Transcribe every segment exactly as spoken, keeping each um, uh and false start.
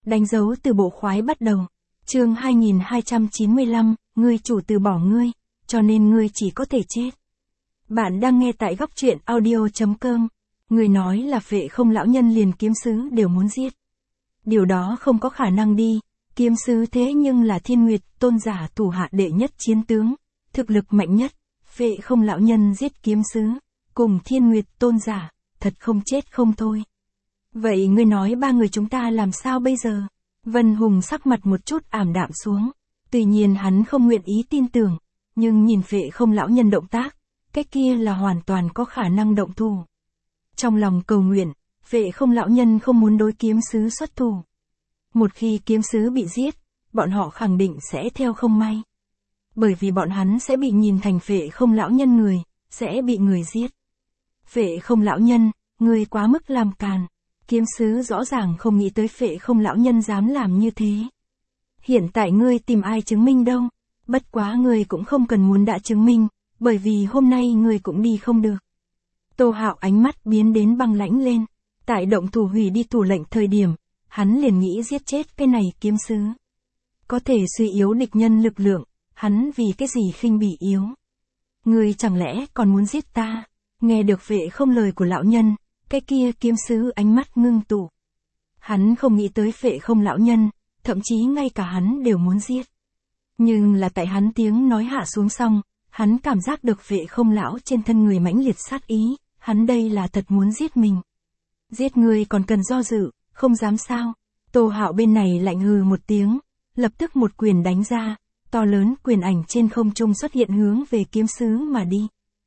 Đánh dấu từ bộ khoái bắt đầu. Chương hai nghìn hai trăm chín mươi lăm, ngươi chủ từ bỏ ngươi, cho nên ngươi chỉ có thể chết. Bạn đang nghe tại góc truyện audio chấm com. Người nói là Phệ Không lão nhân liền kiếm sứ đều muốn giết. Điều đó không có khả năng đi, kiếm sứ thế nhưng là Thiên Nguyệt tôn giả thủ hạ đệ nhất chiến tướng, thực lực mạnh nhất. Phệ Không lão nhân giết kiếm sứ, cùng Thiên Nguyệt tôn giả, thật không chết không thôi. Vậy ngươi nói ba người chúng ta làm sao bây giờ? Vân Hùng sắc mặt một chút ảm đạm xuống. Tuy nhiên hắn không nguyện ý tin tưởng, nhưng nhìn Phệ Không lão nhân động tác, cái kia là hoàn toàn có khả năng động thủ. Trong lòng cầu nguyện, Phệ Không lão nhân không muốn đối kiếm sứ xuất thủ. Một khi kiếm sứ bị giết, bọn họ khẳng định sẽ theo không may. Bởi vì bọn hắn sẽ bị nhìn thành Phệ Không lão nhân người, sẽ bị người giết. Phệ Không lão nhân, ngươi quá mức làm càn. Kiếm sứ rõ ràng không nghĩ tới Phệ Không lão nhân dám làm như thế. Hiện tại ngươi tìm ai chứng minh đâu, bất quá ngươi cũng không cần muốn đã chứng minh, bởi vì hôm nay ngươi cũng đi không được. Tô Hạo ánh mắt biến đến băng lãnh lên, tại động thủ hủy đi thủ lệnh thời điểm, hắn liền nghĩ giết chết cái này kiếm sứ. Có thể suy yếu địch nhân lực lượng, hắn vì cái gì khinh bỉ yếu. Ngươi chẳng lẽ còn muốn giết ta? Nghe được Phệ Không lời của lão nhân, cái kia kiếm sứ ánh mắt ngưng tụ. Hắn không nghĩ tới Phệ Không lão nhân, thậm chí ngay cả hắn đều muốn giết. Nhưng là tại hắn tiếng nói hạ xuống xong, hắn cảm giác được Phệ Không lão trên thân người mãnh liệt sát ý, hắn đây là thật muốn giết mình. Giết người còn cần do dự, không dám sao. Tô Hạo bên này lạnh hừ một tiếng, lập tức một quyền đánh ra, to lớn quyền ảnh trên không trung xuất hiện hướng về kiếm sứ mà đi.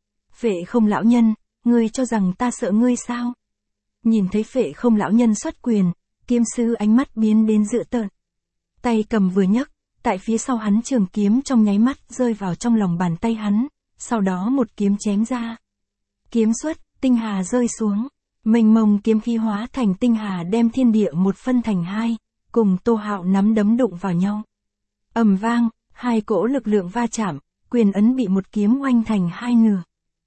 Phệ Không lão nhân, ngươi cho rằng ta sợ ngươi sao? Nhìn thấy Phệ Không lão nhân xuất quyền, kiếm sứ ánh mắt biến đến dữ tợn. Tay cầm vừa nhấc, tại phía sau hắn trường kiếm trong nháy mắt rơi vào trong lòng bàn tay hắn, sau đó một kiếm chém ra. Kiếm xuất, tinh hà rơi xuống, mênh mông kiếm khí hóa thành tinh hà đem thiên địa một phân thành hai, cùng Tô Hạo nắm đấm đụng vào nhau. Ầm vang, hai cỗ lực lượng va chạm, quyền ấn bị một kiếm oanh thành hai nửa.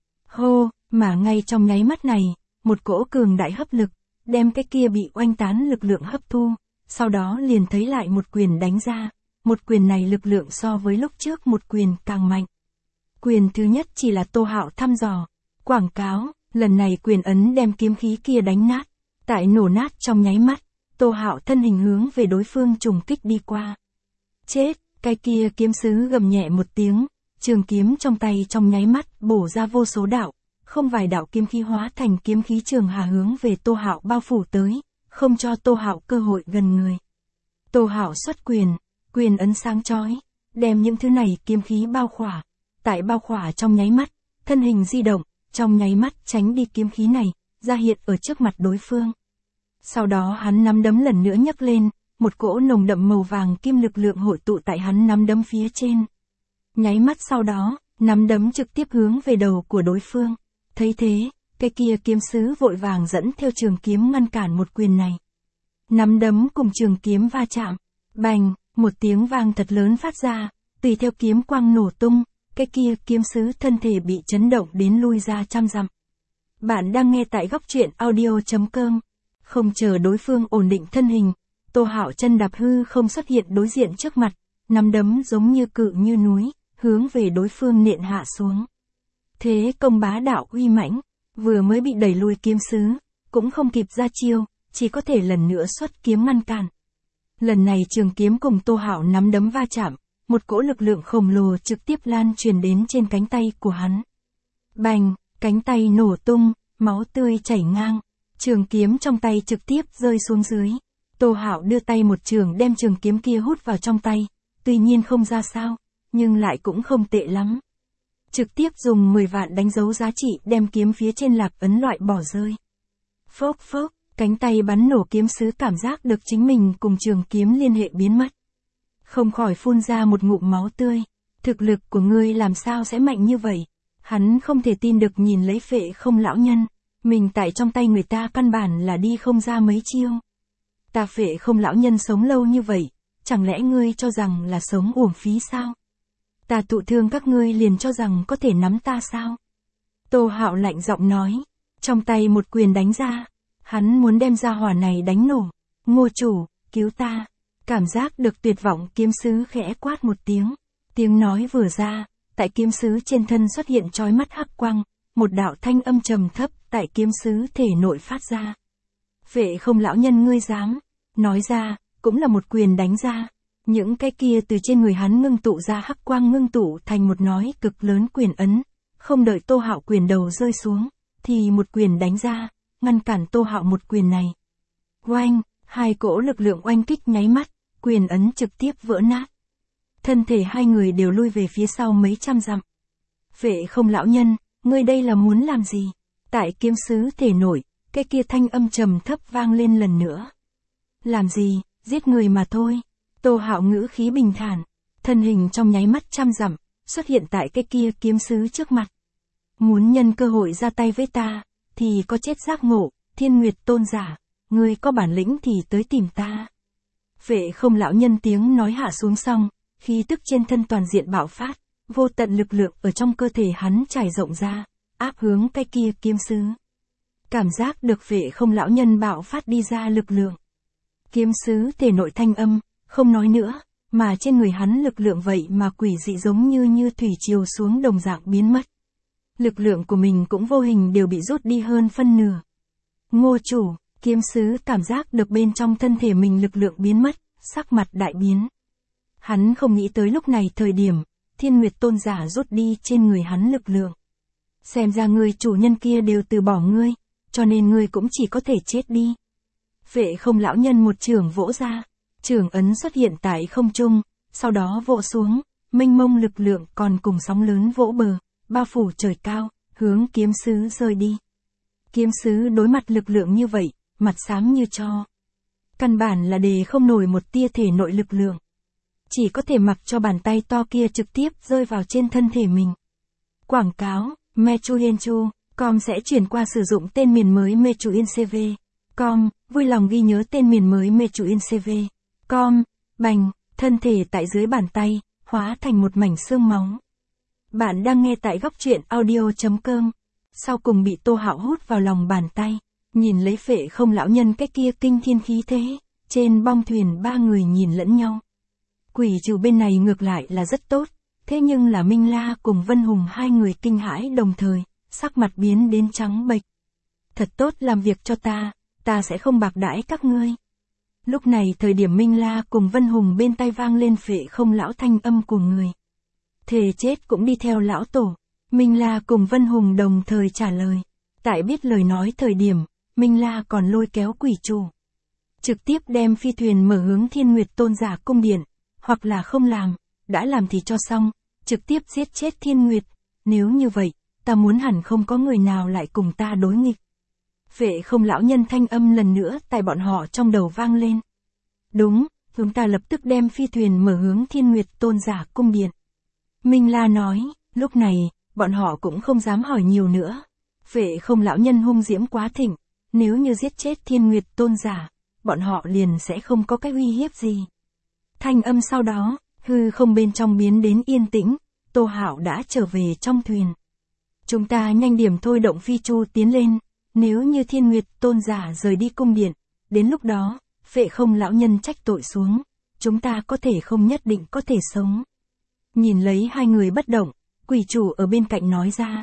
Hô, mà ngay trong nháy mắt này, một cỗ cường đại hấp lực, đem cái kia bị oanh tán lực lượng hấp thu, sau đó liền thấy lại một quyền đánh ra, một quyền này lực lượng so với lúc trước một quyền càng mạnh. Quyền thứ nhất chỉ là Tô Hạo thăm dò, quảng cáo, lần này quyền ấn đem kiếm khí kia đánh nát, tại nổ nát trong nháy mắt, Tô Hạo thân hình hướng về đối phương trùng kích đi qua. Chết, cái kia kiếm sứ gầm nhẹ một tiếng, trường kiếm trong tay trong nháy mắt bổ ra vô số đạo, không vài đạo kiếm khí hóa thành kiếm khí trường hà hướng về Tô Hạo bao phủ tới, không cho Tô Hạo cơ hội gần người. Tô Hạo xuất quyền, quyền ấn sáng chói, đem những thứ này kiếm khí bao khỏa, tại bao khỏa trong nháy mắt, thân hình di động, trong nháy mắt tránh đi kiếm khí này, ra hiện ở trước mặt đối phương. Sau đó hắn nắm đấm lần nữa nhấc lên, một cỗ nồng đậm màu vàng kim lực lượng hội tụ tại hắn nắm đấm phía trên. Nháy mắt sau đó, nắm đấm trực tiếp hướng về đầu của đối phương. Thấy thế, cái kia kiếm sứ vội vàng dẫn theo trường kiếm ngăn cản một quyền này. Nắm đấm cùng trường kiếm va chạm, bành, một tiếng vang thật lớn phát ra, tùy theo kiếm quang nổ tung, cái kia kiếm sứ thân thể bị chấn động đến lui ra trăm dặm. Bạn đang nghe tại góc truyện audio chấm com. Không chờ đối phương ổn định thân hình, Tô Hạo chân đạp hư không xuất hiện đối diện trước mặt, nắm đấm giống như cự như núi, hướng về đối phương nện hạ xuống. Thế công bá đạo uy mãnh, vừa mới bị đẩy lui kiếm sứ, cũng không kịp ra chiêu, chỉ có thể lần nữa xuất kiếm ngăn cản. Lần này trường kiếm cùng Tô Hạo nắm đấm va chạm, một cỗ lực lượng khổng lồ trực tiếp lan truyền đến trên cánh tay của hắn. Bành, cánh tay nổ tung, máu tươi chảy ngang, trường kiếm trong tay trực tiếp rơi xuống dưới. Tô Hạo đưa tay một trường đem trường kiếm kia hút vào trong tay, tuy nhiên không ra sao, nhưng lại cũng không tệ lắm. Trực tiếp dùng mười vạn đánh dấu giá trị đem kiếm phía trên lạc ấn loại bỏ rơi. Phốc phốc, cánh tay bắn nổ kiếm sứ cảm giác được chính mình cùng trường kiếm liên hệ biến mất. Không khỏi phun ra một ngụm máu tươi. Thực lực của ngươi làm sao sẽ mạnh như vậy? Hắn không thể tin được nhìn lấy Phệ Không lão nhân. Mình tại trong tay người ta căn bản là đi không ra mấy chiêu. Ta Phệ Không lão nhân sống lâu như vậy, chẳng lẽ ngươi cho rằng là sống uổng phí sao? Ta tụ thương các ngươi liền cho rằng có thể nắm ta sao? Tô Hạo lạnh giọng nói, trong tay một quyền đánh ra, hắn muốn đem ra hỏa này đánh nổ. Ngô chủ, cứu ta. Cảm giác được tuyệt vọng, kiếm sứ khẽ quát một tiếng. Tiếng nói vừa ra, tại kiếm sứ trên thân xuất hiện chói mắt hắc quang, một đạo thanh âm trầm thấp tại kiếm sứ thể nội phát ra. Vệ Không lão nhân, ngươi dám? Nói ra, cũng là một quyền đánh ra. Những cái kia từ trên người hắn ngưng tụ ra hắc quang ngưng tụ thành một nói cực lớn quyền ấn. Không đợi Tô Hạo quyền đầu rơi xuống, thì một quyền đánh ra, ngăn cản Tô Hạo một quyền này. Oanh, hai cỗ lực lượng oanh kích nháy mắt, quyền ấn trực tiếp vỡ nát. Thân thể hai người đều lui về phía sau mấy trăm dặm. Vệ Không lão nhân, ngươi đây là muốn làm gì? Tại kiếm sứ thể nổi, cái kia thanh âm trầm thấp vang lên lần nữa. Làm gì, giết người mà thôi. Tô Hạo ngữ khí bình thản, thân hình trong nháy mắt trăm dặm, xuất hiện tại cái kia kiếm sứ trước mặt. Muốn nhân cơ hội ra tay với ta, thì có chết giác ngộ, Thiên Nguyệt tôn giả, ngươi có bản lĩnh thì tới tìm ta. Vệ Không lão nhân tiếng nói hạ xuống xong, khí tức trên thân toàn diện bạo phát, vô tận lực lượng ở trong cơ thể hắn trải rộng ra, áp hướng cái kia kiếm sứ. Cảm giác được Vệ Không lão nhân bạo phát đi ra lực lượng. Kiếm sứ thể nội thanh âm, không nói nữa, mà trên người hắn lực lượng vậy mà quỷ dị giống như như thủy triều xuống đồng dạng biến mất. Lực lượng của mình cũng vô hình đều bị rút đi hơn phân nửa. Ngô chủ, kiếm sứ cảm giác được bên trong thân thể mình lực lượng biến mất, sắc mặt đại biến. Hắn không nghĩ tới lúc này thời điểm, Thiên Nguyệt tôn giả rút đi trên người hắn lực lượng. Xem ra người chủ nhân kia đều từ bỏ ngươi, cho nên ngươi cũng chỉ có thể chết đi. Vệ Không lão nhân một chưởng vỗ ra, chưởng ấn xuất hiện tại không trung, sau đó vỗ xuống, mênh mông lực lượng còn cùng sóng lớn vỗ bờ, bao phủ trời cao, hướng kiếm sứ rơi đi. Kiếm sứ đối mặt lực lượng như vậy, mặt xám như tro. Căn bản là đề không nổi một tia thể nội lực lượng. Chỉ có thể mặc cho bàn tay to kia trực tiếp rơi vào trên thân thể mình. Quảng cáo, Mechuyenchu, com sẽ chuyển qua sử dụng tên miền mới Mechuincv. Com, vui lòng ghi nhớ tên miền mới Mechuincv. Com, bành, thân thể tại dưới bàn tay, hóa thành một mảnh xương máu. Bạn đang nghe tại góc truyện audio.com. Sau cùng bị Tô Hạo hút vào lòng bàn tay, nhìn lấy Vệ Không lão nhân cái kia kinh thiên khí thế, trên bong thuyền ba người nhìn lẫn nhau. Quỷ trừ bên này ngược lại là rất tốt, thế nhưng là Minh La cùng Vân Hùng hai người kinh hãi đồng thời, sắc mặt biến đến trắng bệch. Thật tốt làm việc cho ta, ta sẽ không bạc đãi các ngươi. Lúc này thời điểm Minh La cùng Vân Hùng bên tai vang lên Vệ Không lão thanh âm của người. Thề chết cũng đi theo lão tổ. Minh La cùng Vân Hùng đồng thời trả lời. Tại biết lời nói thời điểm, Minh La còn lôi kéo quỷ chủ. Trực tiếp đem phi thuyền mở hướng Thiên Nguyệt tôn giả cung điện, hoặc là không làm, đã làm thì cho xong, trực tiếp giết chết Thiên Nguyệt. Nếu như vậy, ta muốn hẳn không có người nào lại cùng ta đối nghịch. Vệ Không lão nhân thanh âm lần nữa tại bọn họ trong đầu vang lên. Đúng, chúng ta lập tức đem phi thuyền mở hướng Thiên Nguyệt tôn giả cung điện. Minh La nói, lúc này, bọn họ cũng không dám hỏi nhiều nữa. Vệ Không lão nhân hung diễm quá thịnh, nếu như giết chết Thiên Nguyệt tôn giả, bọn họ liền sẽ không có cái uy hiếp gì. Thanh âm sau đó, hư không bên trong biến đến yên tĩnh, Tô Hạo đã trở về trong thuyền. Chúng ta nhanh điểm thôi động phi chu tiến lên, nếu như Thiên Nguyệt tôn giả rời đi cung điện, đến lúc đó, Vệ Không lão nhân trách tội xuống, chúng ta có thể không nhất định có thể sống. Nhìn lấy hai người bất động, quỷ chủ ở bên cạnh nói ra.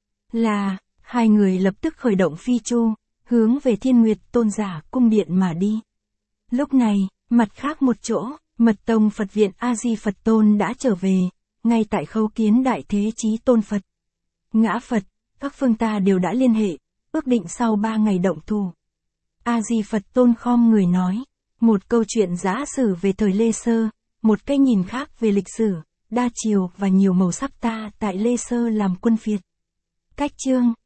Là, hai người lập tức khởi động phi chu, hướng về Thiên Nguyệt tôn giả cung điện mà đi. Lúc này, mặt khác một chỗ, Mật tông Phật viện A-di Phật Tôn đã trở về, ngay tại khâu kiến Đại Thế Chí Tôn Phật. Ngã Phật, các phương ta đều đã liên hệ, ước định sau ba ngày động thủ. A-di Phật Tôn khom người nói, một câu chuyện giả sử về thời Lê Sơ, một cái nhìn khác về lịch sử, đa chiều và nhiều màu sắc ta tại Lê Sơ làm quân phiệt. Cách chương